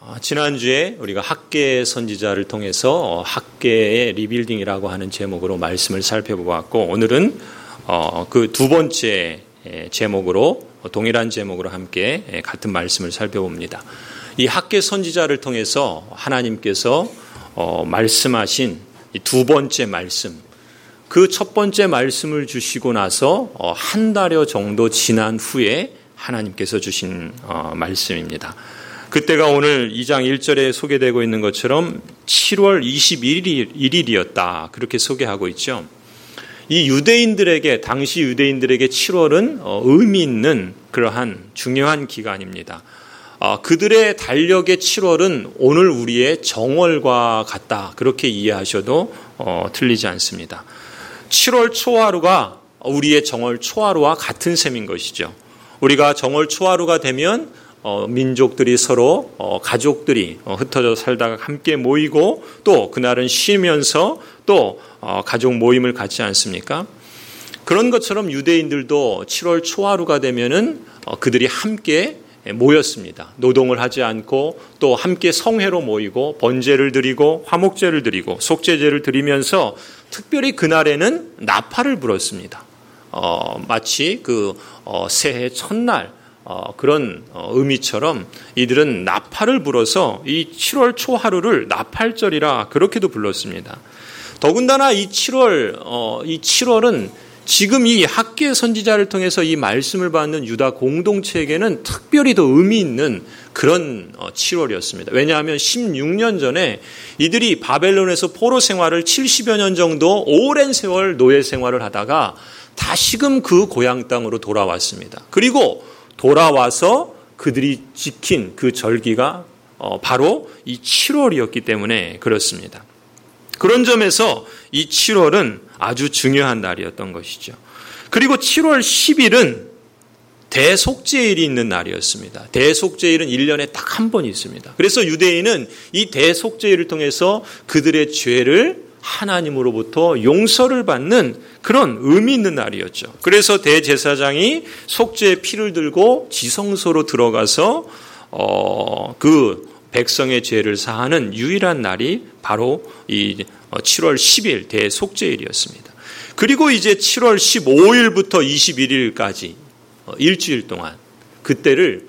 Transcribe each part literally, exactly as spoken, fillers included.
지난주에 우리가 학계 선지자를 통해서 학계의 리빌딩이라고 하는 제목으로 말씀을 살펴보았고, 오늘은 그 두 번째 제목으로, 동일한 제목으로 함께 같은 말씀을 살펴봅니다. 이 학계 선지자를 통해서 하나님께서 말씀하신 두 번째 말씀, 그 첫 번째 말씀을 주시고 나서 한 달여 정도 지난 후에 하나님께서 주신 말씀입니다. 그때가 오늘 이 장 일 절에 소개되고 있는 것처럼 칠월 이십일일이었다. 그렇게 소개하고 있죠. 이 유대인들에게, 당시 유대인들에게 칠월은 의미 있는 그러한 중요한 기간입니다. 그들의 달력의 칠월은 오늘 우리의 정월과 같다. 그렇게 이해하셔도 틀리지 않습니다. 칠월 초하루가 우리의 정월 초하루와 같은 셈인 것이죠. 우리가 정월 초하루가 되면 어, 민족들이 서로 어, 가족들이 어, 흩어져 살다가 함께 모이고 또 그날은 쉬면서 또 어, 가족 모임을 갖지 않습니까? 그런 것처럼 유대인들도 칠월 초하루가 되면은 어, 그들이 함께 모였습니다. 노동을 하지 않고 또 함께 성회로 모이고 번제를 드리고 화목제를 드리고 속죄제를 드리면서 특별히 그날에는 나팔을 불었습니다. 어, 마치 그 어, 새해 첫날 어, 그런 어, 의미처럼 이들은 나팔을 불어서 이 칠월 초하루를 나팔절이라 그렇게도 불렀습니다. 더군다나 이 칠월, 어, 이 칠월은 지금 이 학계 선지자를 통해서 이 말씀을 받는 유다 공동체에게는 특별히 더 의미 있는 그런 어, 칠월이었습니다. 왜냐하면 십육 년 전에 이들이 바벨론에서 포로 생활을 칠십여 년 정도 오랜 세월 노예 생활을 하다가 다시금 그 고향 땅으로 돌아왔습니다. 그리고 돌아와서 그들이 지킨 그 절기가 바로 이 칠월이었기 때문에 그렇습니다. 그런 점에서 이 칠월은 아주 중요한 날이었던 것이죠. 그리고 칠월 십일은 대속죄일이 있는 날이었습니다. 대속죄일은 일 년에 딱 한 번 있습니다. 그래서 유대인은 이 대속죄일을 통해서 그들의 죄를 하나님으로부터 용서를 받는 그런 의미 있는 날이었죠. 그래서 대제사장이 속죄의 피를 들고 지성소로 들어가서 어, 그 백성의 죄를 사하는 유일한 날이 바로 이 칠월 십일 대속죄일이었습니다. 그리고 이제 칠월 십오일부터 이십일일까지 일주일 동안 그때를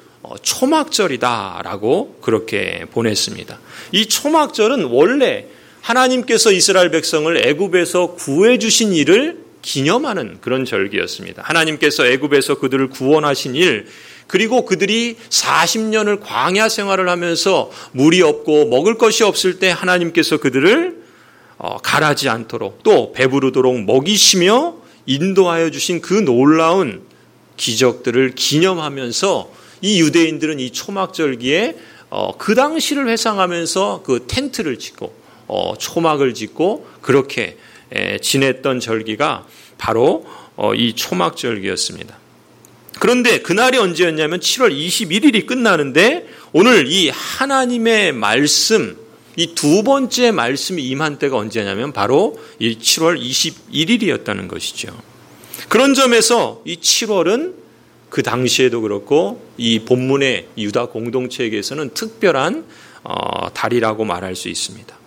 초막절이다라고 그렇게 보냈습니다. 이 초막절은 원래 하나님께서 이스라엘 백성을 애굽에서 구해 주신 일을 기념하는 그런 절기였습니다. 하나님께서 애굽에서 그들을 구원하신 일, 그리고 그들이 사십 년을 광야 생활을 하면서 물이 없고 먹을 것이 없을 때 하나님께서 그들을 가라지 않도록 또 배부르도록 먹이시며 인도하여 주신 그 놀라운 기적들을 기념하면서 이 유대인들은 이 초막절기에 그 당시를 회상하면서 그 텐트를 짓고 어, 초막을 짓고 그렇게 에, 지냈던 절기가 바로 어, 이 초막절기였습니다. 그런데 그날이 언제였냐면 칠월 이십일일이 끝나는데 오늘 이 하나님의 말씀, 이 두 번째 말씀이 임한 때가 언제냐면 바로 이 칠월 이십일일이었다는 것이죠. 그런 점에서 이 칠월은 그 당시에도 그렇고 이 본문의 유다 공동체에게서는 특별한 어, 달이라고 말할 수 있습니다.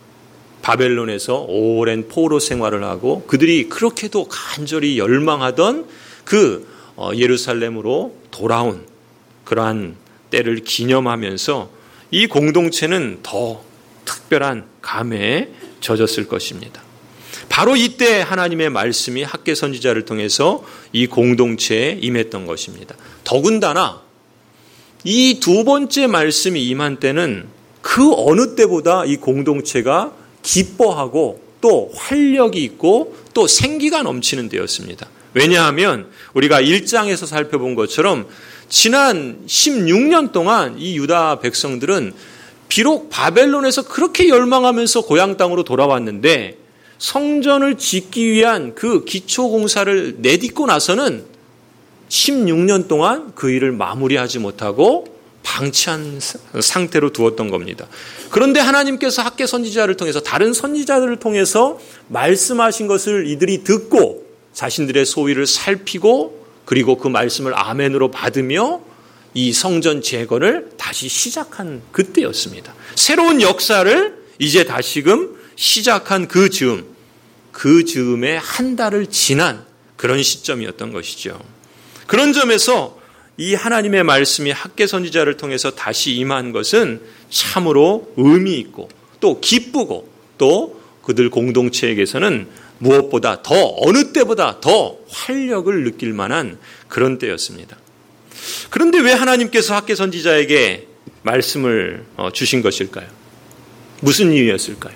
바벨론에서 오랜 포로 생활을 하고 그들이 그렇게도 간절히 열망하던 그 예루살렘으로 돌아온 그러한 때를 기념하면서 이 공동체는 더 특별한 감회에 젖었을 것입니다. 바로 이때 하나님의 말씀이 학계 선지자를 통해서 이 공동체에 임했던 것입니다. 더군다나 이 두 번째 말씀이 임한 때는 그 어느 때보다 이 공동체가 기뻐하고 또 활력이 있고 또 생기가 넘치는 때였습니다. 왜냐하면 우리가 일 장에서 살펴본 것처럼 지난 십육 년 동안 이 유다 백성들은 비록 바벨론에서 그렇게 열망하면서 고향 땅으로 돌아왔는데 성전을 짓기 위한 그 기초 공사를 내딛고 나서는 십육 년 동안 그 일을 마무리하지 못하고 방치한 상태로 두었던 겁니다. 그런데 하나님께서 학계 선지자를 통해서 다른 선지자들을 통해서 말씀하신 것을 이들이 듣고 자신들의 소위를 살피고 그리고 그 말씀을 아멘으로 받으며 이 성전 재건을 다시 시작한 그때였습니다. 새로운 역사를 이제 다시금 시작한 그 즈음, 그 즈음에 한 달을 지난 그런 시점이었던 것이죠. 그런 점에서 이 하나님의 말씀이 학개 선지자를 통해서 다시 임한 것은 참으로 의미 있고 또 기쁘고 또 그들 공동체에게서는 무엇보다 더 어느 때보다 더 활력을 느낄 만한 그런 때였습니다. 그런데 왜 하나님께서 학개 선지자에게 말씀을 주신 것일까요? 무슨 이유였을까요?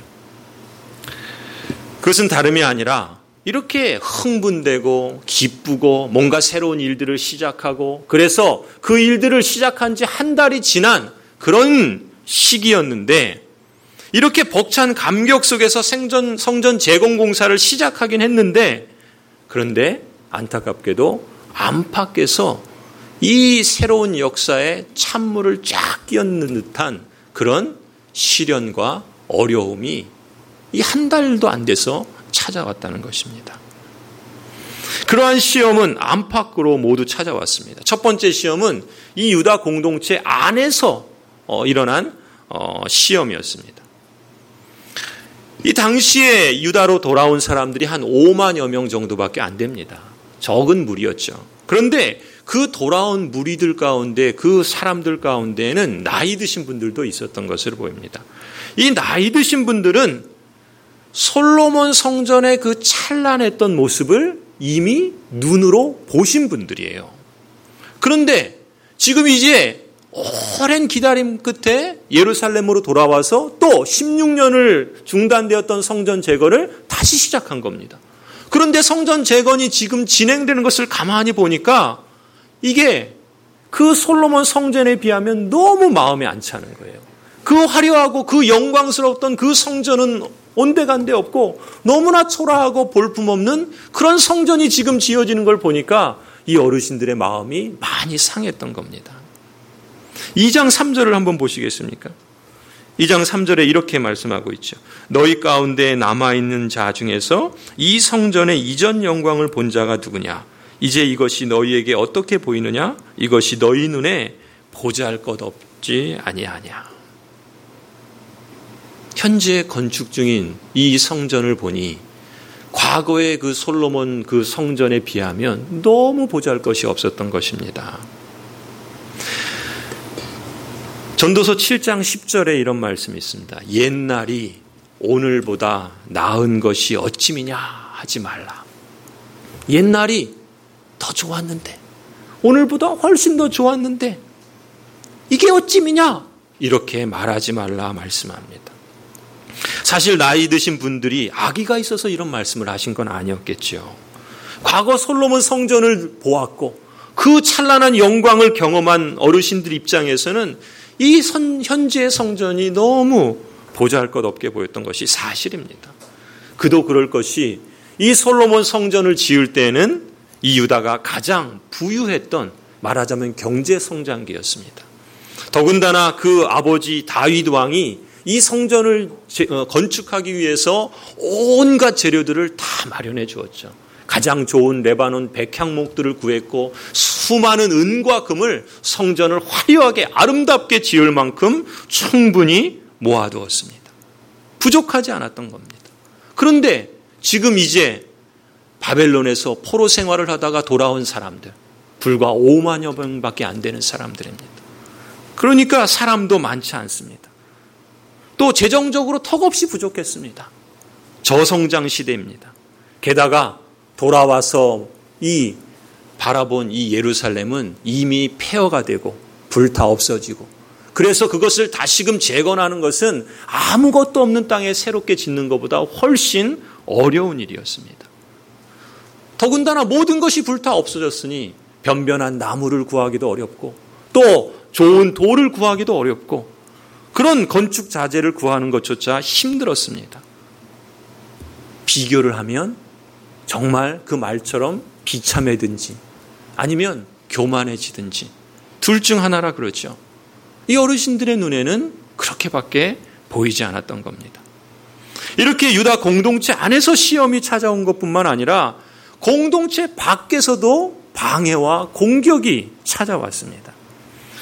그것은 다름이 아니라 이렇게 흥분되고 기쁘고 뭔가 새로운 일들을 시작하고 그래서 그 일들을 시작한 지 한 달이 지난 그런 시기였는데 이렇게 벅찬 감격 속에서 생전, 성전 재건 공사를 시작하긴 했는데 그런데 안타깝게도 안팎에서 이 새로운 역사에 찬물을 쫙 끼얹는 듯한 그런 시련과 어려움이 이 한 달도 안 돼서 찾아왔다는 것입니다. 그러한 시험은 안팎으로 모두 찾아왔습니다. 첫 번째 시험은 이 유다 공동체 안에서 일어난 시험이었습니다. 이 당시에 유다로 돌아온 사람들이 한 오만여 명 정도밖에 안 됩니다. 적은 무리였죠. 그런데 그 돌아온 무리들 가운데 그 사람들 가운데에는 나이 드신 분들도 있었던 것으로 보입니다. 이 나이 드신 분들은 솔로몬 성전의 그 찬란했던 모습을 이미 눈으로 보신 분들이에요. 그런데 지금 이제 오랜 기다림 끝에 예루살렘으로 돌아와서 또 십육 년을 중단되었던 성전 재건을 다시 시작한 겁니다. 그런데 성전 재건이 지금 진행되는 것을 가만히 보니까 이게 그 솔로몬 성전에 비하면 너무 마음에 안 차는 거예요. 그 화려하고 그 영광스러웠던 그 성전은 온데간데 없고 너무나 초라하고 볼품없는 그런 성전이 지금 지어지는 걸 보니까 이 어르신들의 마음이 많이 상했던 겁니다. 이 장 삼 절을 한번 보시겠습니까? 이 장 삼 절에 이렇게 말씀하고 있죠. 너희 가운데 남아있는 자 중에서 이 성전의 이전 영광을 본 자가 누구냐? 이제 이것이 너희에게 어떻게 보이느냐? 이것이 너희 눈에 보잘것없지 아니하냐. 현재 건축 중인 이 성전을 보니 과거의 그 솔로몬 그 성전에 비하면 너무 보잘것이 없었던 것입니다. 전도서 칠 장 십 절에 이런 말씀이 있습니다. 옛날이 오늘보다 나은 것이 어찌미냐 하지 말라. 옛날이 더 좋았는데 오늘보다 훨씬 더 좋았는데 이게 어찌미냐 이렇게 말하지 말라 말씀합니다. 사실 나이 드신 분들이 악의가 있어서 이런 말씀을 하신 건 아니었겠죠. 과거 솔로몬 성전을 보았고 그 찬란한 영광을 경험한 어르신들 입장에서는 이 선, 현재의 성전이 너무 보잘것없게 보였던 것이 사실입니다. 그도 그럴 것이 이 솔로몬 성전을 지을 때는 이 유다가 가장 부유했던 말하자면 경제 성장기였습니다. 더군다나 그 아버지 다윗 왕이 이 성전을 건축하기 위해서 온갖 재료들을 다 마련해 주었죠. 가장 좋은 레바논 백향목들을 구했고 수많은 은과 금을 성전을 화려하게 아름답게 지을 만큼 충분히 모아두었습니다. 부족하지 않았던 겁니다. 그런데 지금 이제 바벨론에서 포로 생활을 하다가 돌아온 사람들, 불과 오만여 명밖에 안 되는 사람들입니다. 그러니까 사람도 많지 않습니다. 또 재정적으로 턱없이 부족했습니다. 저성장 시대입니다. 게다가 돌아와서 이 바라본 이 예루살렘은 이미 폐허가 되고 불타 없어지고 그래서 그것을 다시금 재건하는 것은 아무것도 없는 땅에 새롭게 짓는 것보다 훨씬 어려운 일이었습니다. 더군다나 모든 것이 불타 없어졌으니 변변한 나무를 구하기도 어렵고 또 좋은 돌을 구하기도 어렵고 그런 건축 자재를 구하는 것조차 힘들었습니다. 비교를 하면 정말 그 말처럼 비참해든지 아니면 교만해지든지 둘 중 하나라 그러죠. 이 어르신들의 눈에는 그렇게밖에 보이지 않았던 겁니다. 이렇게 유다 공동체 안에서 시험이 찾아온 것뿐만 아니라 공동체 밖에서도 방해와 공격이 찾아왔습니다.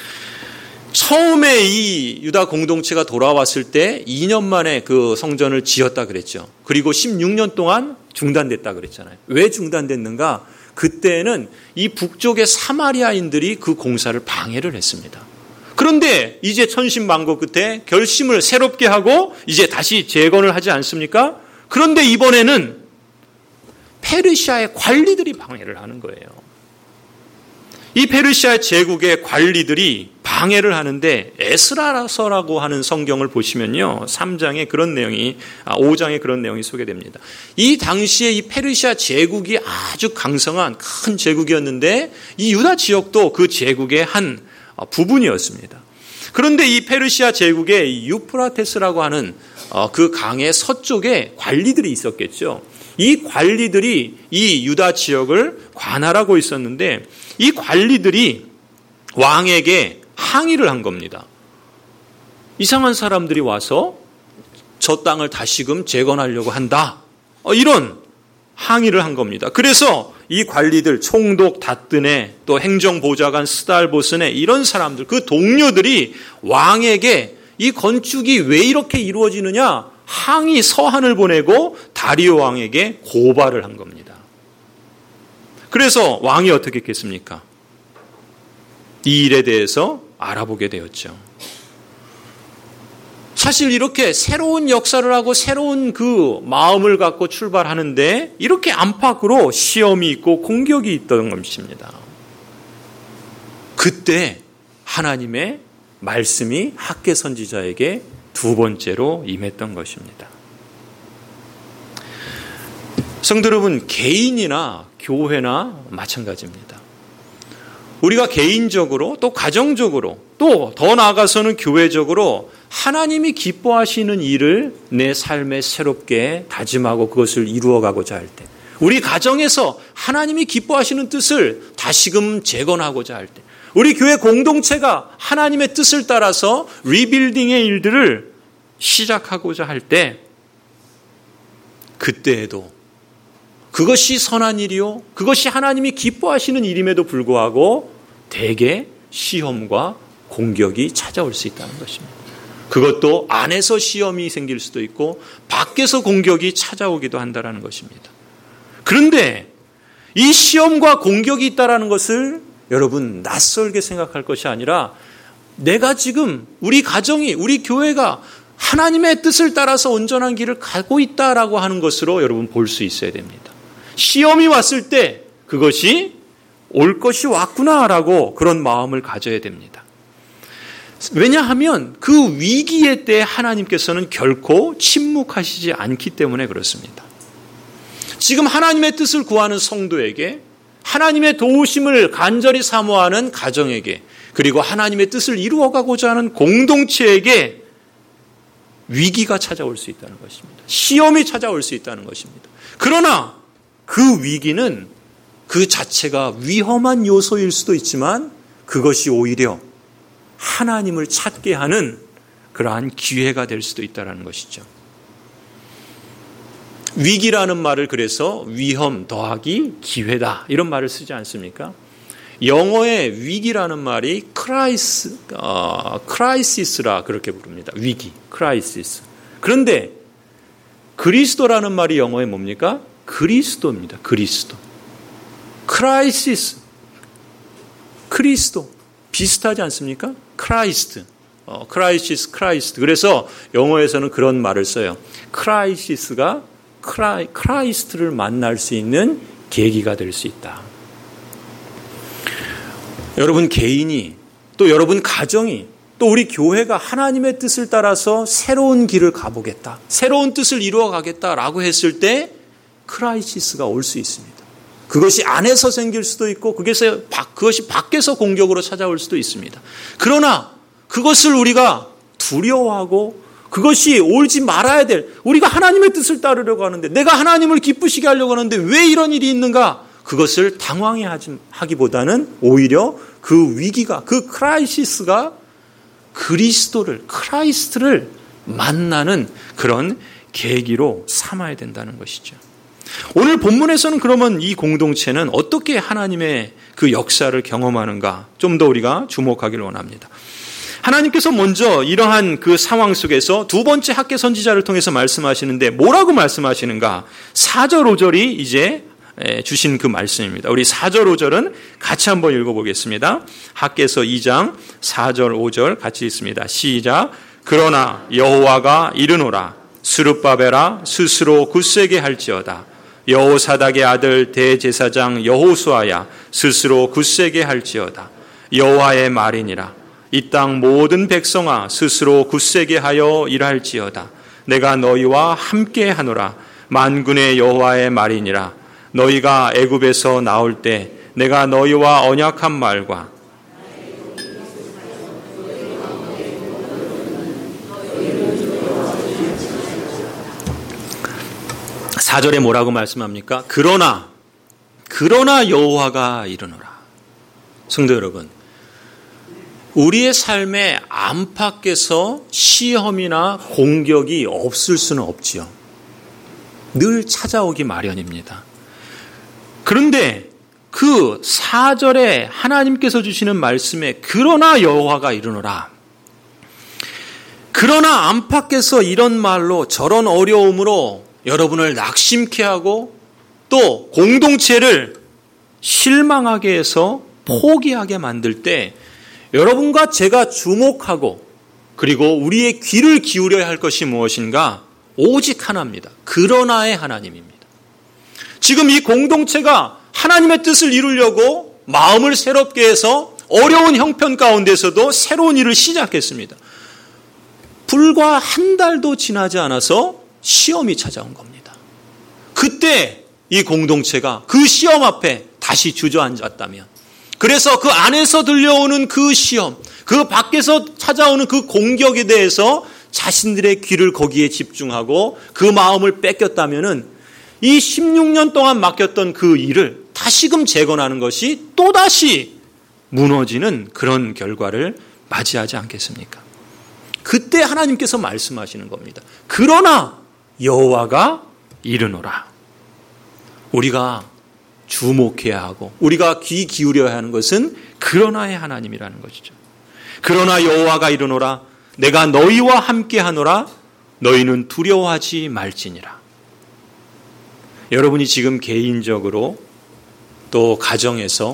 처음에 이 유다 공동체가 돌아왔을 때 이 년 만에 그 성전을 지었다 그랬죠. 그리고 십육 년 동안 중단됐다 그랬잖아요. 왜 중단됐는가? 그때는 이 북쪽의 사마리아인들이 그 공사를 방해를 했습니다. 그런데 이제 천신만고 끝에 결심을 새롭게 하고 이제 다시 재건을 하지 않습니까? 그런데 이번에는 페르시아의 관리들이 방해를 하는 거예요. 이 페르시아 제국의 관리들이 방해를 하는데 에스라서라고 하는 성경을 보시면요. 삼 장에 그런 내용이, 아, 오 장에 그런 내용이 소개됩니다. 이 당시에 이 페르시아 제국이 아주 강성한 큰 제국이었는데 이 유다 지역도 그 제국의 한 부분이었습니다. 그런데 이 페르시아 제국의 유프라테스라고 하는 그 강의 서쪽에 관리들이 있었겠죠. 이 관리들이 이 유다 지역을 관할하고 있었는데 이 관리들이 왕에게 항의를 한 겁니다. 이상한 사람들이 와서 저 땅을 다시금 재건하려고 한다. 이런 항의를 한 겁니다. 그래서 이 관리들 총독 다뜨네 또 행정보좌관 스달보스네 이런 사람들 그 동료들이 왕에게 이 건축이 왜 이렇게 이루어지느냐 항의 서한을 보내고 다리오 왕에게 고발을 한 겁니다. 그래서 왕이 어떻게 했겠습니까? 이 일에 대해서 알아보게 되었죠. 사실 이렇게 새로운 역사를 하고 새로운 그 마음을 갖고 출발하는데 이렇게 안팎으로 시험이 있고 공격이 있던 것입니다. 그때 하나님의 말씀이 학개 선지자에게 두 번째로 임했던 것입니다. 성도 여러분, 개인이나 교회나 마찬가지입니다. 우리가 개인적으로 또 가정적으로 또 더 나아가서는 교회적으로 하나님이 기뻐하시는 일을 내 삶에 새롭게 다짐하고 그것을 이루어가고자 할 때, 우리 가정에서 하나님이 기뻐하시는 뜻을 다시금 재건하고자 할 때, 우리 교회 공동체가 하나님의 뜻을 따라서 리빌딩의 일들을 시작하고자 할 때, 그때에도 그것이 선한 일이요, 그것이 하나님이 기뻐하시는 일임에도 불구하고 대개 시험과 공격이 찾아올 수 있다는 것입니다. 그것도 안에서 시험이 생길 수도 있고 밖에서 공격이 찾아오기도 한다는 것입니다. 그런데 이 시험과 공격이 있다는 것을 여러분 낯설게 생각할 것이 아니라 내가 지금 우리 가정이 우리 교회가 하나님의 뜻을 따라서 온전한 길을 가고 있다라고 하는 것으로 여러분 볼 수 있어야 됩니다. 시험이 왔을 때 그것이 올 것이 왔구나라고 그런 마음을 가져야 됩니다. 왜냐하면 그 위기의 때 하나님께서는 결코 침묵하시지 않기 때문에 그렇습니다. 지금 하나님의 뜻을 구하는 성도에게, 하나님의 도우심을 간절히 사모하는 가정에게, 그리고 하나님의 뜻을 이루어가고자 하는 공동체에게 위기가 찾아올 수 있다는 것입니다. 시험이 찾아올 수 있다는 것입니다. 그러나 그 위기는 그 자체가 위험한 요소일 수도 있지만 그것이 오히려 하나님을 찾게 하는 그러한 기회가 될 수도 있다는 것이죠. 위기라는 말을 그래서 위험 더하기 기회다 이런 말을 쓰지 않습니까? 영어의 위기라는 말이 크라이스, 어, 크라이시스라 그렇게 부릅니다. 위기, 크라이시스. 그런데 그리스도라는 말이 영어에 뭡니까? 그리스도입니다. 그리스도. 크라이시스, 그리스도. 비슷하지 않습니까? 크라이스트, 어, 크라이시스, 크라이스트. 그래서 영어에서는 그런 말을 써요. 크라이시스가 크라이, 크라이스트를 만날 수 있는 계기가 될 수 있다. 여러분 개인이 또 여러분 가정이 또 우리 교회가 하나님의 뜻을 따라서 새로운 길을 가보겠다, 새로운 뜻을 이루어 가겠다라고 했을 때 크라이시스가 올 수 있습니다. 그것이 안에서 생길 수도 있고 그것이, 그것이 밖에서 공격으로 찾아올 수도 있습니다. 그러나 그것을 우리가 두려워하고 그것이 올지 말아야 될, 우리가 하나님의 뜻을 따르려고 하는데, 내가 하나님을 기쁘시게 하려고 하는데 왜 이런 일이 있는가? 그것을 당황해 하기보다는 오히려 그 위기가, 그 크라이시스가 그리스도를, 크라이스트를 만나는 그런 계기로 삼아야 된다는 것이죠. 오늘 본문에서는 그러면 이 공동체는 어떻게 하나님의 그 역사를 경험하는가 좀 더 우리가 주목하기를 원합니다. 하나님께서 먼저 이러한 그 상황 속에서 두 번째 학계 선지자를 통해서 말씀하시는데 뭐라고 말씀하시는가? 사 절 오 절이 이제 주신 그 말씀입니다. 우리 사 절 오 절은 같이 한번 읽어보겠습니다. 학계서 이 장 사 절 오 절 같이 읽습니다. 시작. 그러나 여호와가 이르노라. 스룹바벨아 스스로 굳세게 할지어다. 여호사닥의 아들 대제사장 여호수아야 스스로 굳세게 할지어다. 여호와의 말이니라. 이 땅 모든 백성아 스스로 굳세게 하여 일할지어다. 내가 너희와 함께 하노라. 만군의 여호와의 말이니라. 너희가 애굽에서 나올 때 내가 너희와 언약한 말과 사 절에 뭐라고 말씀합니까? 그러나 그러나 여호와가 이르노라. 성도 여러분, 우리의 삶의 안팎에서 시험이나 공격이 없을 수는 없지요. 늘 찾아오기 마련입니다. 그런데 그 사 절에 하나님께서 주시는 말씀에 그러나 여호와가 이르노라. 그러나 안팎에서 이런 말로 저런 어려움으로 여러분을 낙심케 하고 또 공동체를 실망하게 해서 포기하게 만들 때 여러분과 제가 주목하고 그리고 우리의 귀를 기울여야 할 것이 무엇인가? 오직 하나입니다. 그러나의 하나님입니다. 지금 이 공동체가 하나님의 뜻을 이루려고 마음을 새롭게 해서 어려운 형편 가운데서도 새로운 일을 시작했습니다. 불과 한 달도 지나지 않아서 시험이 찾아온 겁니다. 그때 이 공동체가 그 시험 앞에 다시 주저앉았다면, 그래서 그 안에서 들려오는 그 시험, 그 밖에서 찾아오는 그 공격에 대해서 자신들의 귀를 거기에 집중하고 그 마음을 뺏겼다면은 이 십육 년 동안 맡겼던 그 일을 다시금 재건하는 것이 또다시 무너지는 그런 결과를 맞이하지 않겠습니까? 그때 하나님께서 말씀하시는 겁니다. 그러나 여호와가 이르노라. 우리가 주목해야 하고 우리가 귀 기울여야 하는 것은 그러나의 하나님이라는 것이죠. 그러나 여호와가 이르노라. 내가 너희와 함께 하노라. 너희는 두려워하지 말지니라. 여러분이 지금 개인적으로 또 가정에서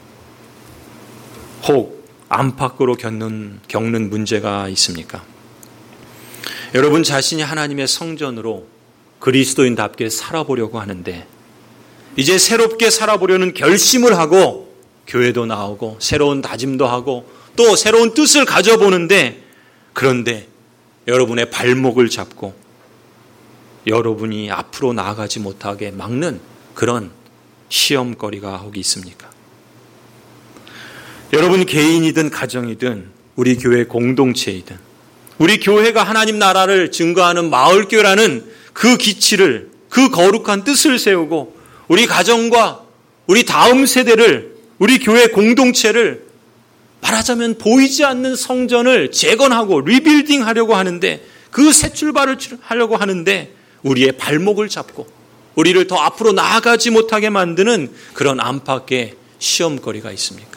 혹 안팎으로 겪는, 겪는 문제가 있습니까? 여러분 자신이 하나님의 성전으로 그리스도인답게 살아보려고 하는데 이제 새롭게 살아보려는 결심을 하고 교회도 나오고 새로운 다짐도 하고 또 새로운 뜻을 가져보는데, 그런데 여러분의 발목을 잡고 여러분이 앞으로 나아가지 못하게 막는 그런 시험거리가 혹 있습니까? 여러분 개인이든 가정이든 우리 교회 공동체이든 우리 교회가 하나님 나라를 증거하는 마을교회라는 그 기치를, 그 거룩한 뜻을 세우고 우리 가정과 우리 다음 세대를, 우리 교회 공동체를 말하자면 보이지 않는 성전을 재건하고 리빌딩 하려고 하는데, 그 새 출발을 하려고 하는데 우리의 발목을 잡고 우리를 더 앞으로 나아가지 못하게 만드는 그런 안팎의 시험거리가 있습니까?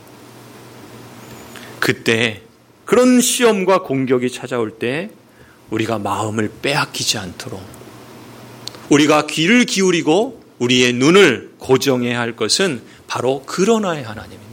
그때 그런 시험과 공격이 찾아올 때 우리가 마음을 빼앗기지 않도록 우리가 귀를 기울이고 우리의 눈을 고정해야 할 것은 바로 그러나의 하나님입니다.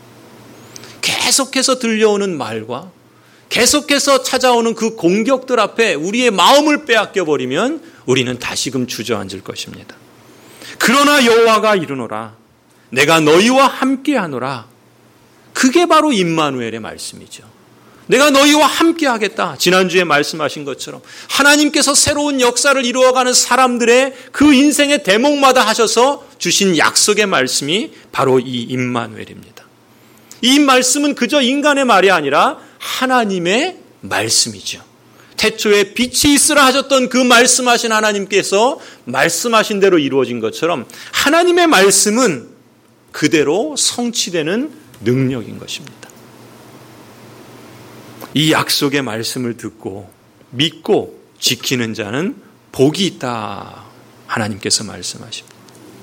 계속해서 들려오는 말과 계속해서 찾아오는 그 공격들 앞에 우리의 마음을 빼앗겨 버리면 우리는 다시금 주저앉을 것입니다. 그러나 여호와가 이르노라. 내가 너희와 함께 하노라. 그게 바로 임마누엘의 말씀이죠. 내가 너희와 함께 하겠다. 지난주에 말씀하신 것처럼 하나님께서 새로운 역사를 이루어가는 사람들의 그 인생의 대목마다 하셔서 주신 약속의 말씀이 바로 이 임마누엘입니다. 이 말씀은 그저 인간의 말이 아니라 하나님의 말씀이죠. 태초에 빛이 있으라 하셨던 그 말씀하신 하나님께서 말씀하신 대로 이루어진 것처럼 하나님의 말씀은 그대로 성취되는 능력인 것입니다. 이 약속의 말씀을 듣고 믿고 지키는 자는 복이 있다. 하나님께서 말씀하십니다.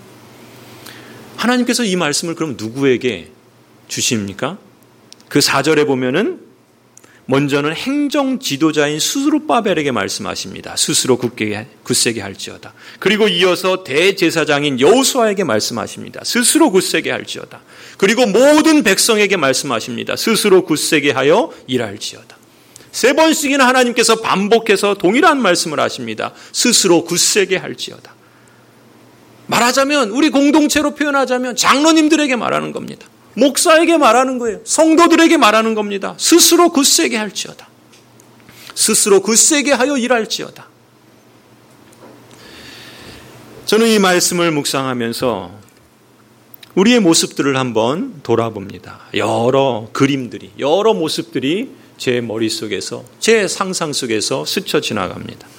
하나님께서 이 말씀을 그럼 누구에게 주십니까? 그 사 절에 보면은 먼저는 행정 지도자인 스루바벨에게 말씀하십니다. 스스로 굳게, 굳세게 할지어다. 그리고 이어서 대제사장인 여호수아에게 말씀하십니다. 스스로 굳세게 할지어다. 그리고 모든 백성에게 말씀하십니다. 스스로 굳세게 하여 일할지어다. 세 번씩이나 하나님께서 반복해서 동일한 말씀을 하십니다. 스스로 굳세게 할지어다. 말하자면 우리 공동체로 표현하자면 장로님들에게 말하는 겁니다. 목사에게 말하는 거예요. 성도들에게 말하는 겁니다. 스스로 굳세게 할지어다. 스스로 굳세게 하여 일할지어다. 저는 이 말씀을 묵상하면서 우리의 모습들을 한번 돌아봅니다. 여러 그림들이, 여러 모습들이 제 머릿속에서, 제 상상 속에서 스쳐 지나갑니다.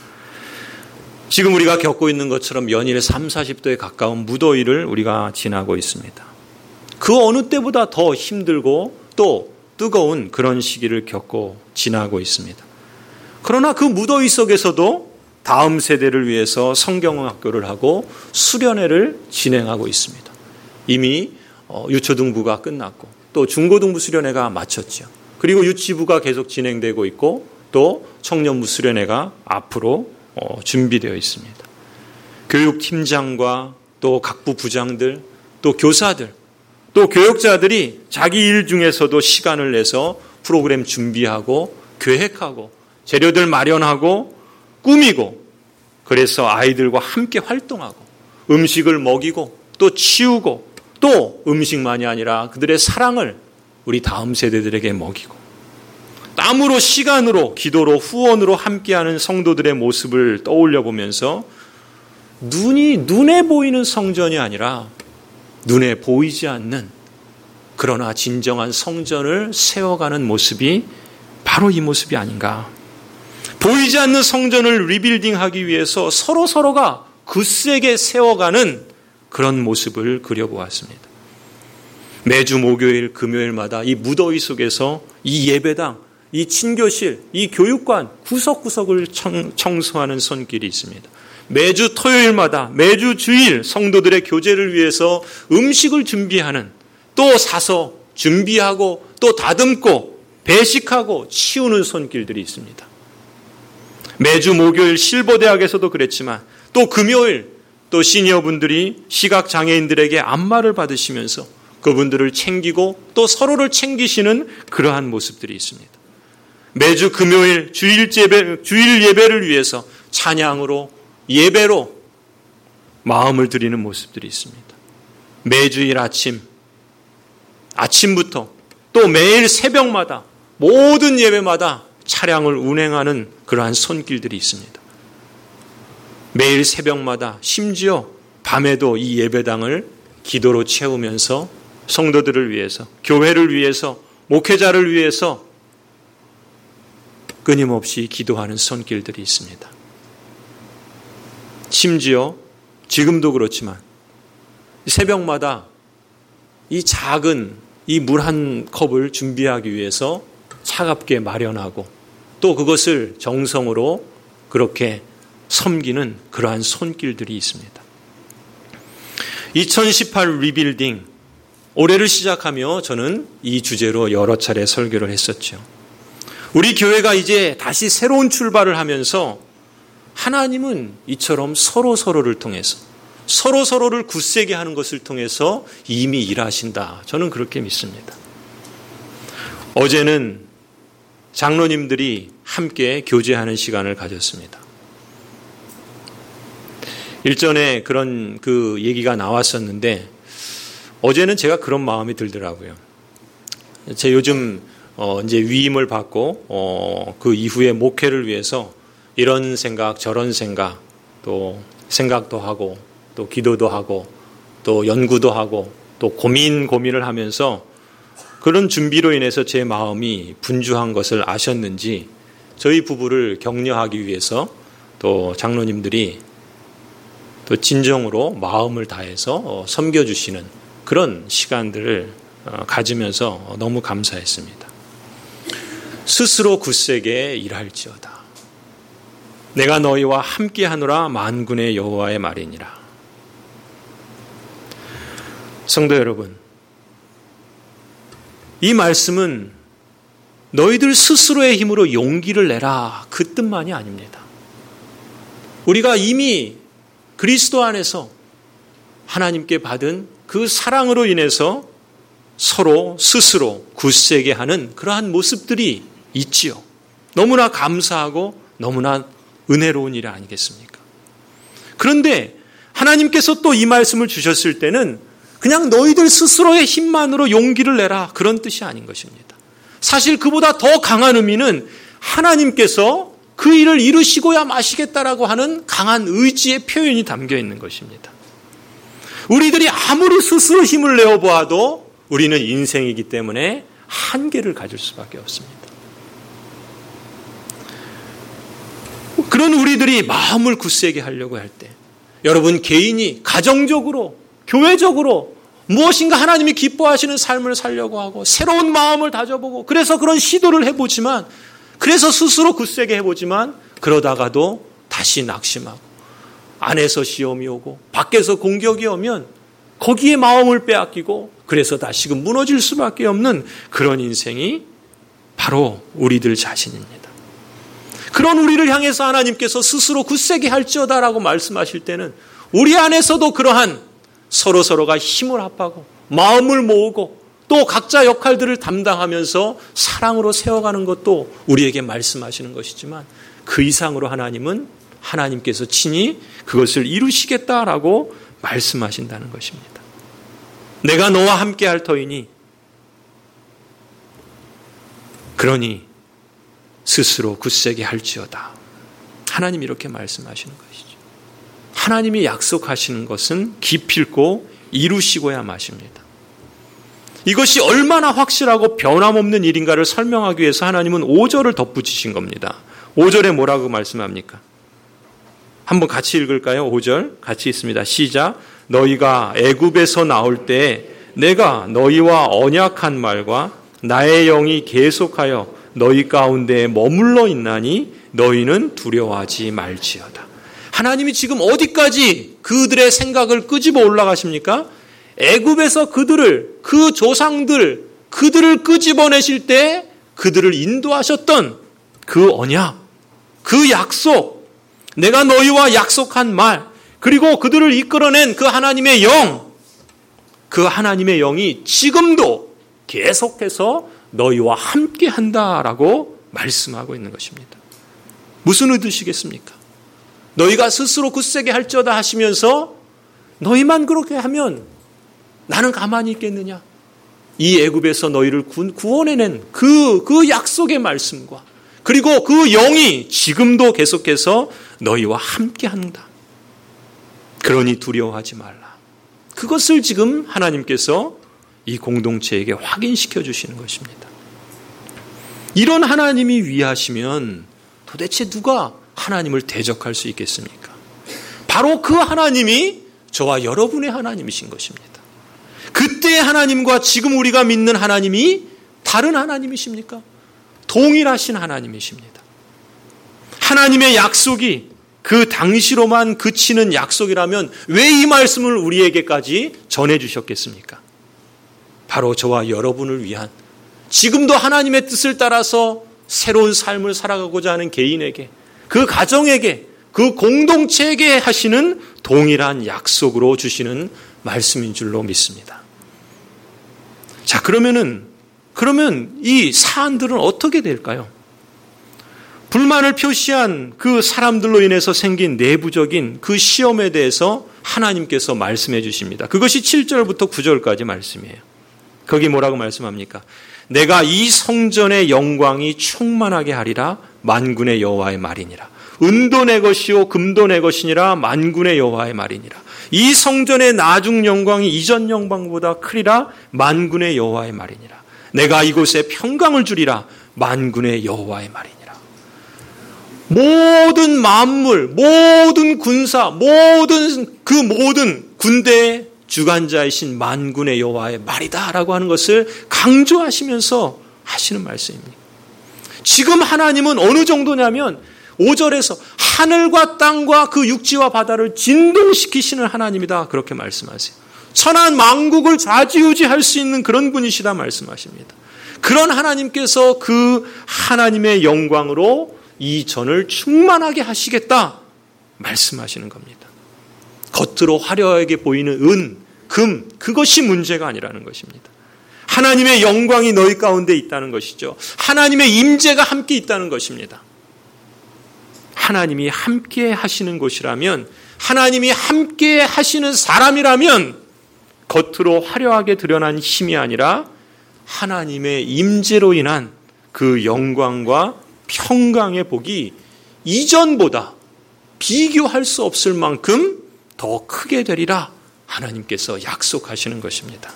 지금 우리가 겪고 있는 것처럼 연일 삼사십 도에 가까운 무더위를 우리가 지나고 있습니다. 그 어느 때보다 더 힘들고 또 뜨거운 그런 시기를 겪고 지나고 있습니다. 그러나 그 무더위 속에서도 다음 세대를 위해서 성경학교를 하고 수련회를 진행하고 있습니다. 이미 유초등부가 끝났고 또 중고등부 수련회가 마쳤죠. 그리고 유치부가 계속 진행되고 있고 또 청년부 수련회가 앞으로 준비되어 있습니다. 교육팀장과 또 각부 부장들, 또 교사들, 또 교육자들이 자기 일 중에서도 시간을 내서 프로그램 준비하고 계획하고 재료들 마련하고 꾸미고 그래서 아이들과 함께 활동하고 음식을 먹이고 또 치우고 또 음식만이 아니라 그들의 사랑을 우리 다음 세대들에게 먹이고 땀으로 시간으로 기도로 후원으로 함께하는 성도들의 모습을 떠올려 보면서 눈이 눈에 보이는 성전이 아니라 눈에 보이지 않는 그러나 진정한 성전을 세워가는 모습이 바로 이 모습이 아닌가. 보이지 않는 성전을 리빌딩하기 위해서 서로 서로가 굳세게 세워가는 그런 모습을 그려보았습니다. 매주 목요일 금요일마다 이 무더위 속에서 이 예배당, 이 친교실, 이 교육관 구석구석을 청, 청소하는 손길이 있습니다. 매주 토요일마다 매주 주일 성도들의 교제를 위해서 음식을 준비하는 또 사서 준비하고 또 다듬고 배식하고 치우는 손길들이 있습니다. 매주 목요일 실버대학에서도 그랬지만 또 금요일 또 시니어분들이 시각장애인들에게 안마를 받으시면서 그분들을 챙기고 또 서로를 챙기시는 그러한 모습들이 있습니다. 매주 금요일 주일 예배, 주일 예배를 위해서 찬양으로 예배로 마음을 드리는 모습들이 있습니다. 매주일 아침, 아침부터 또 매일 새벽마다 모든 예배마다 차량을 운행하는 그러한 손길들이 있습니다. 매일 새벽마다 심지어 밤에도 이 예배당을 기도로 채우면서 성도들을 위해서, 교회를 위해서, 목회자를 위해서 끊임없이 기도하는 손길들이 있습니다. 심지어 지금도 그렇지만 새벽마다 이 작은 이 물 한 컵을 준비하기 위해서 차갑게 마련하고 또 그것을 정성으로 그렇게 섬기는 그러한 손길들이 있습니다. 이천십팔 리빌딩 올해를 시작하며 저는 이 주제로 여러 차례 설교를 했었죠. 우리 교회가 이제 다시 새로운 출발을 하면서 하나님은 이처럼 서로 서로를 통해서 서로 서로를 굳세게 하는 것을 통해서 이미 일하신다. 저는 그렇게 믿습니다. 어제는 장로님들이 함께 교제하는 시간을 가졌습니다. 일전에 그런 그 얘기가 나왔었는데 어제는 제가 그런 마음이 들더라고요. 제 요즘 어 이제 위임을 받고 어 그 이후에 목회를 위해서 이런 생각 저런 생각 또 생각도 하고 또 기도도 하고 또 연구도 하고 또 고민 고민을 하면서 그런 준비로 인해서 제 마음이 분주한 것을 아셨는지 저희 부부를 격려하기 위해서 또 장로님들이 또 진정으로 마음을 다해서 섬겨주시는 그런 시간들을 가지면서 너무 감사했습니다. 스스로 굳세게 일할지어다. 내가 너희와 함께하노라 만군의 여호와의 말이니라. 성도 여러분, 이 말씀은 너희들 스스로의 힘으로 용기를 내라, 그 뜻만이 아닙니다. 우리가 이미 그리스도 안에서 하나님께 받은 그 사랑으로 인해서 서로 스스로 굳세게 하는 그러한 모습들이 있지요. 너무나 감사하고 너무나 은혜로운 일 아니겠습니까? 그런데 하나님께서 또 이 말씀을 주셨을 때는 그냥 너희들 스스로의 힘만으로 용기를 내라, 그런 뜻이 아닌 것입니다. 사실 그보다 더 강한 의미는 하나님께서 그 일을 이루시고야 마시겠다라고 하는 강한 의지의 표현이 담겨 있는 것입니다. 우리들이 아무리 스스로 힘을 내어보아도 우리는 인생이기 때문에 한계를 가질 수밖에 없습니다. 그런 우리들이 마음을 굳세게 하려고 할 때, 여러분 개인이 가정적으로, 교회적으로 무엇인가 하나님이 기뻐하시는 삶을 살려고 하고 새로운 마음을 다져보고, 그래서 그런 시도를 해보지만, 그래서 스스로 굳세게 해보지만 그러다가도 다시 낙심하고 안에서 시험이 오고 밖에서 공격이 오면 거기에 마음을 빼앗기고 그래서 다시금 무너질 수밖에 없는 그런 인생이 바로 우리들 자신입니다. 그런 우리를 향해서 하나님께서 스스로 굳세게 할지어다라고 말씀하실 때는 우리 안에서도 그러한 서로서로가 힘을 합하고 마음을 모으고 또 각자 역할들을 담당하면서 사랑으로 세워가는 것도 우리에게 말씀하시는 것이지만, 그 이상으로 하나님은 하나님께서 친히 그것을 이루시겠다라고 말씀하신다는 것입니다. 내가 너와 함께 할 터이니 그러니 스스로 굳세게 할지어다. 하나님이 이렇게 말씀하시는 것이죠. 하나님이 약속하시는 것은 기필코 이루시고야 마십니다. 이것이 얼마나 확실하고 변함없는 일인가를 설명하기 위해서 하나님은 오 절을 덧붙이신 겁니다. 오 절에 뭐라고 말씀합니까? 한번 같이 읽을까요? 오 절 같이 있습니다. 시작. 너희가 애굽에서 나올 때 내가 너희와 언약한 말과 나의 영이 계속하여 너희 가운데 머물러 있나니 너희는 두려워하지 말지어다. 하나님이 지금 어디까지 그들의 생각을 끄집어 올라가십니까? 애굽에서 그들을, 그 조상들, 그들을 끄집어내실 때 그들을 인도하셨던 그 언약, 그 약속, 내가 너희와 약속한 말, 그리고 그들을 이끌어낸 그 하나님의 영, 그 하나님의 영이 지금도 계속해서 너희와 함께 한다라고 말씀하고 있는 것입니다. 무슨 의도시겠습니까? 너희가 스스로 굳세게 할지어다 하시면서 너희만 그렇게 하면 나는 가만히 있겠느냐? 이 애굽에서 너희를 구원해낸 그, 그 약속의 말씀과 그리고 그 영이 지금도 계속해서 너희와 함께 한다. 그러니 두려워하지 말라. 그것을 지금 하나님께서 이 공동체에게 확인시켜 주시는 것입니다. 이런 하나님이 위하시면 도대체 누가 하나님을 대적할 수 있겠습니까? 바로 그 하나님이 저와 여러분의 하나님이신 것입니다. 그때의 하나님과 지금 우리가 믿는 하나님이 다른 하나님이십니까? 동일하신 하나님이십니다. 하나님의 약속이 그 당시로만 그치는 약속이라면 왜 이 말씀을 우리에게까지 전해주셨겠습니까? 바로 저와 여러분을 위한, 지금도 하나님의 뜻을 따라서 새로운 삶을 살아가고자 하는 개인에게, 그 가정에게, 그 공동체에게 하시는 동일한 약속으로 주시는 말씀인 줄로 믿습니다. 자, 그러면은, 그러면 이 사안들은 어떻게 될까요? 불만을 표시한 그 사람들로 인해서 생긴 내부적인 그 시험에 대해서 하나님께서 말씀해 주십니다. 그것이 칠 절부터 구 절까지 말씀이에요. 거기 뭐라고 말씀합니까? 내가 이 성전의 영광이 충만하게 하리라 만군의 여호와의 말이니라. 은도 내 것이요 금도 내 것이니라 만군의 여호와의 말이니라. 이 성전의 나중 영광이 이전 영광보다 크리라 만군의 여호와의 말이니라. 내가 이곳에 평강을 주리라 만군의 여호와의 말이니라. 모든 만물, 모든 군사, 모든 그 모든 군대의 주관자이신 만군의 여호와의 말이다라고 하는 것을 강조하시면서 하시는 말씀입니다. 지금 하나님은 어느 정도냐면 오 절에서 하늘과 땅과 그 육지와 바다를 진동시키시는 하나님이다, 그렇게 말씀하세요. 천한 만국을 좌지우지할 수 있는 그런 분이시다 말씀하십니다. 그런 하나님께서 그 하나님의 영광으로 이 전을 충만하게 하시겠다 말씀하시는 겁니다. 겉으로 화려하게 보이는 은, 금, 그것이 문제가 아니라는 것입니다. 하나님의 영광이 너희 가운데 있다는 것이죠. 하나님의 임재가 함께 있다는 것입니다. 하나님이 함께 하시는 곳이라면, 하나님이 함께 하시는 사람이라면 겉으로 화려하게 드러난 힘이 아니라 하나님의 임재로 인한 그 영광과 평강의 복이 이전보다 비교할 수 없을 만큼 더 크게 되리라 하나님께서 약속하시는 것입니다.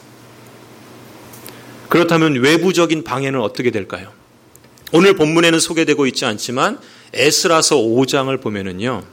그렇다면 외부적인 방해는 어떻게 될까요? 오늘 본문에는 소개되고 있지 않지만 에스라서 오 장을 보면은요,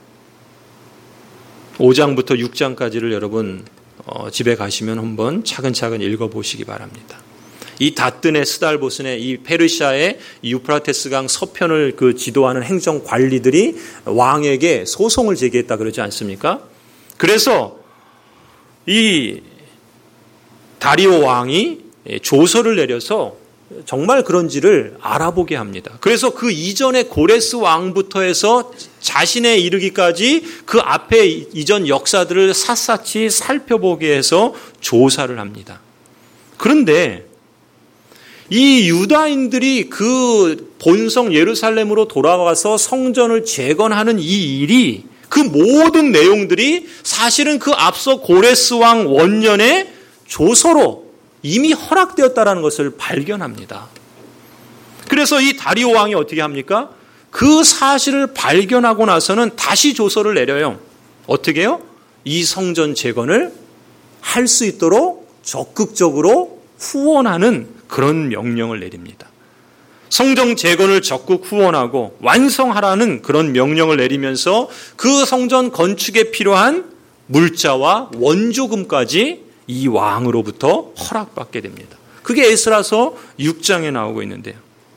오 장부터 육 장까지를 여러분 어, 집에 가시면 한번 차근차근 읽어보시기 바랍니다. 이 다뜬의 스달보스의 이 페르시아의 유프라테스 강 서편을 그 지도하는 행정 관리들이 왕에게 소송을 제기했다 그러지 않습니까? 그래서 이 다리오 왕이 조서를 내려서 정말 그런지를 알아보게 합니다. 그래서 그 이전에 고레스 왕부터 해서 자신에 이르기까지 그 앞에 이전 역사들을 샅샅이 살펴보게 해서 조사를 합니다. 그런데 이 유다인들이 그 본성 예루살렘으로 돌아가서 성전을 재건하는 이 일이, 그 모든 내용들이 사실은 그 앞서 고레스 왕 원년의 조서로 이미 허락되었다는 것을 발견합니다. 그래서 이 다리오 왕이 어떻게 합니까? 그 사실을 발견하고 나서는 다시 조서를 내려요. 어떻게 해요? 이 성전 재건을 할 수 있도록 적극적으로 후원하는 그런 명령을 내립니다. 성전 재건을 적극 후원하고 완성하라는 그런 명령을 내리면서 그 성전 건축에 필요한 물자와 원조금까지 이 왕으로부터 허락받게 됩니다. 그게 에스라서 육 장에 나오고 있는데요.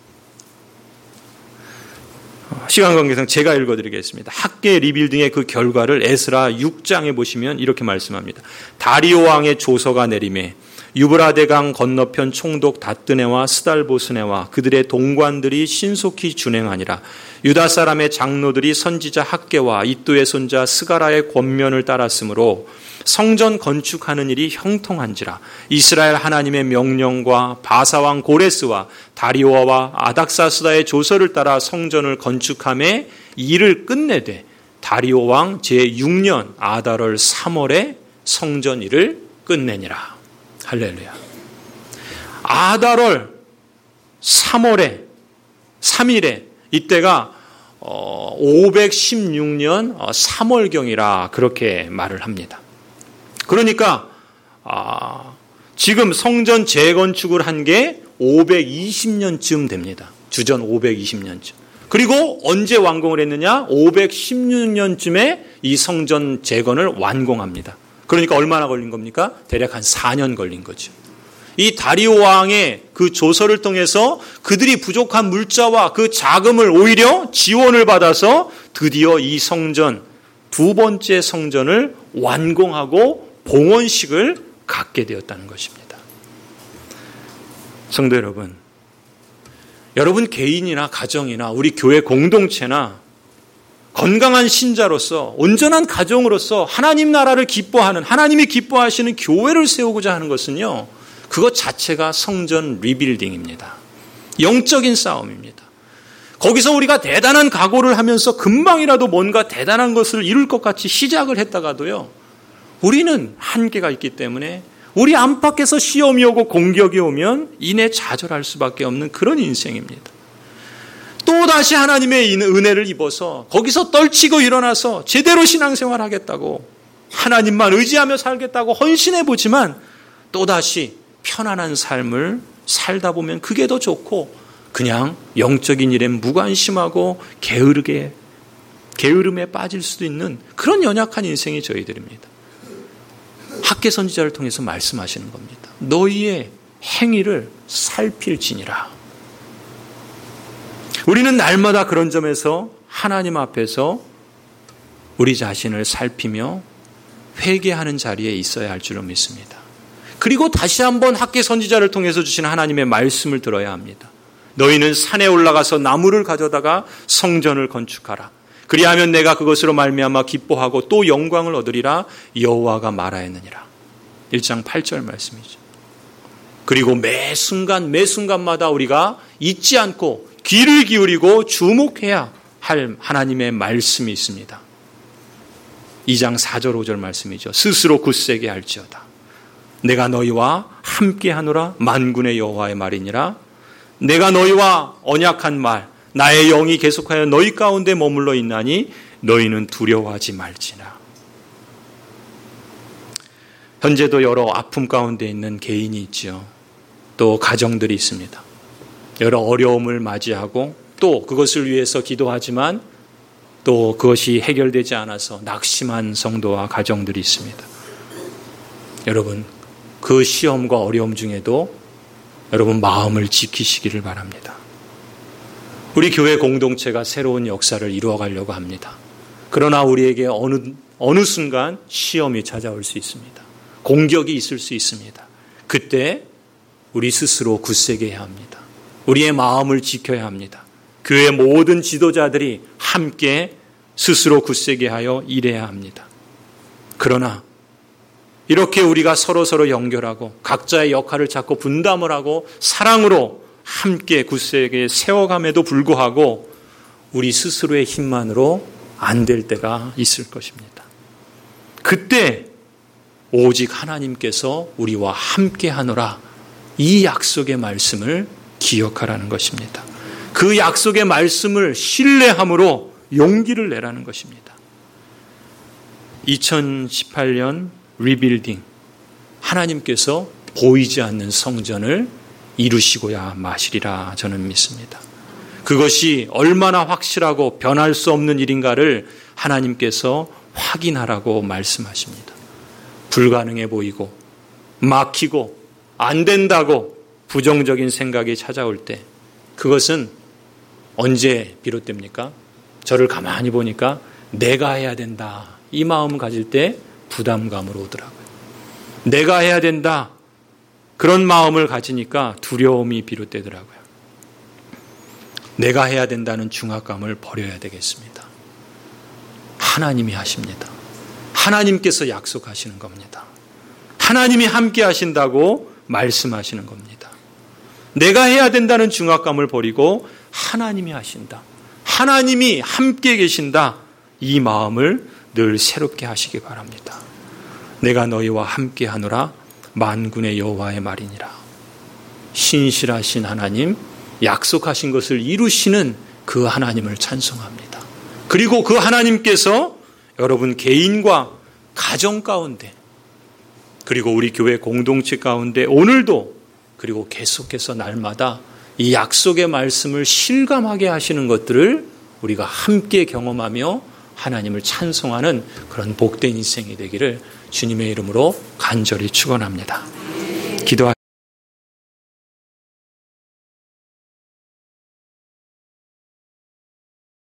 시간 관계상 제가 읽어드리겠습니다. 학계 리빌딩의 그 결과를 에스라 육 장에 보시면 이렇게 말씀합니다. 다리오 왕의 조서가 내림에 유브라데강 건너편 총독 다뜨네와 스달보스네와 그들의 동관들이 신속히 준행하니라. 유다 사람의 장로들이 선지자 학계와 이또의 손자 스가라의 권면을 따랐으므로 성전 건축하는 일이 형통한지라. 이스라엘 하나님의 명령과 바사왕 고레스와 다리오와 아닥사스다의 조서를 따라 성전을 건축함에 일을 끝내되 다리오 왕 제육 년 아달월 삼월에 성전 일을 끝내니라. 할렐루야. 아달월 삼월에 삼 일에 이때가 오백십육 년 삼월경이라 그렇게 말을 합니다. 그러니까 아, 지금 성전 재건축을 한 게 오백이십 년쯤 됩니다. 주전 오백이십 년쯤. 그리고 언제 완공을 했느냐? 오백십육 년쯤에 이 성전 재건을 완공합니다. 그러니까 얼마나 걸린 겁니까? 대략 한 사 년 걸린 거죠. 이 다리오 왕의 그 조서를 통해서 그들이 부족한 물자와 그 자금을 오히려 지원을 받아서 드디어 이 성전, 두 번째 성전을 완공하고 봉헌식을 갖게 되었다는 것입니다. 성도 여러분, 여러분 개인이나 가정이나 우리 교회 공동체나 건강한 신자로서 온전한 가정으로서 하나님 나라를 기뻐하는, 하나님이 기뻐하시는 교회를 세우고자 하는 것은요, 그것 자체가 성전 리빌딩입니다. 영적인 싸움입니다. 거기서 우리가 대단한 각오를 하면서 금방이라도 뭔가 대단한 것을 이룰 것 같이 시작을 했다가도요, 우리는 한계가 있기 때문에 우리 안팎에서 시험이 오고 공격이 오면 이내 좌절할 수밖에 없는 그런 인생입니다. 또다시 하나님의 은혜를 입어서 거기서 떨치고 일어나서 제대로 신앙생활 하겠다고, 하나님만 의지하며 살겠다고 헌신해보지만 또다시 편안한 삶을 살다 보면 그게 더 좋고 그냥 영적인 일에 무관심하고 게으르게, 게으름에 빠질 수도 있는 그런 연약한 인생이 저희들입니다. 학계 선지자를 통해서 말씀하시는 겁니다. 너희의 행위를 살필지니라. 우리는 날마다 그런 점에서 하나님 앞에서 우리 자신을 살피며 회개하는 자리에 있어야 할 줄로 믿습니다. 그리고 다시 한번 학개 선지자를 통해서 주신 하나님의 말씀을 들어야 합니다. 너희는 산에 올라가서 나무를 가져다가 성전을 건축하라. 그리하면 내가 그것으로 말미암아 기뻐하고 또 영광을 얻으리라 여호와가 말하였느니라. 일 장 팔 절 말씀이죠. 그리고 매 순간 매 순간마다 우리가 잊지 않고 귀를 기울이고 주목해야 할 하나님의 말씀이 있습니다. 이 장 사 절 오 절 말씀이죠. 스스로 굳세게 할지어다. 내가 너희와 함께하노라 만군의 여호와의 말이니라. 내가 너희와 언약한 말 나의 영이 계속하여 너희 가운데 머물러 있나니 너희는 두려워하지 말지나. 현재도 여러 아픔 가운데 있는 개인이 있지요. 또 가정들이 있습니다. 여러 어려움을 맞이하고 또 그것을 위해서 기도하지만 또 그것이 해결되지 않아서 낙심한 성도와 가정들이 있습니다. 여러분, 그 시험과 어려움 중에도 여러분 마음을 지키시기를 바랍니다. 우리 교회 공동체가 새로운 역사를 이루어가려고 합니다. 그러나 우리에게 어느, 어느 순간 시험이 찾아올 수 있습니다. 공격이 있을 수 있습니다. 그때 우리 스스로 굳세게 해야 합니다. 우리의 마음을 지켜야 합니다. 교회 모든 지도자들이 함께 스스로 굳세게 하여 일해야 합니다. 그러나 이렇게 우리가 서로서로 연결하고 각자의 역할을 찾고 분담을 하고 사랑으로 함께 굳세게 세워감에도 불구하고 우리 스스로의 힘만으로 안 될 때가 있을 것입니다. 그때 오직 하나님께서 우리와 함께 하노라 이 약속의 말씀을 기억하라는 것입니다. 그 약속의 말씀을 신뢰함으로 용기를 내라는 것입니다. 이천십팔 년 리빌딩, 하나님께서 보이지 않는 성전을 이루시고야 마시리라 저는 믿습니다. 그것이 얼마나 확실하고 변할 수 없는 일인가를 하나님께서 확인하라고 말씀하십니다. 불가능해 보이고 막히고 안 된다고 부정적인 생각이 찾아올 때 그것은 언제 비롯됩니까? 저를 가만히 보니까 내가 해야 된다 이 마음 가질 때 부담감으로 오더라고요. 내가 해야 된다 그런 마음을 가지니까 두려움이 비롯되더라고요. 내가 해야 된다는 중압감을 버려야 되겠습니다. 하나님이 하십니다. 하나님께서 약속하시는 겁니다. 하나님이 함께 하신다고 말씀하시는 겁니다. 내가 해야 된다는 중압감을 버리고 하나님이 하신다. 하나님이 함께 계신다. 이 마음을 늘 새롭게 하시기 바랍니다. 내가 너희와 함께 하노라 만군의 여호와의 말이니라. 신실하신 하나님, 약속하신 것을 이루시는 그 하나님을 찬송합니다. 그리고 그 하나님께서 여러분 개인과 가정 가운데 그리고 우리 교회 공동체 가운데 오늘도 그리고 계속해서 날마다 이 약속의 말씀을 실감하게 하시는 것들을 우리가 함께 경험하며 하나님을 찬송하는 그런 복된 인생이 되기를 주님의 이름으로 간절히 축원합니다. 기도하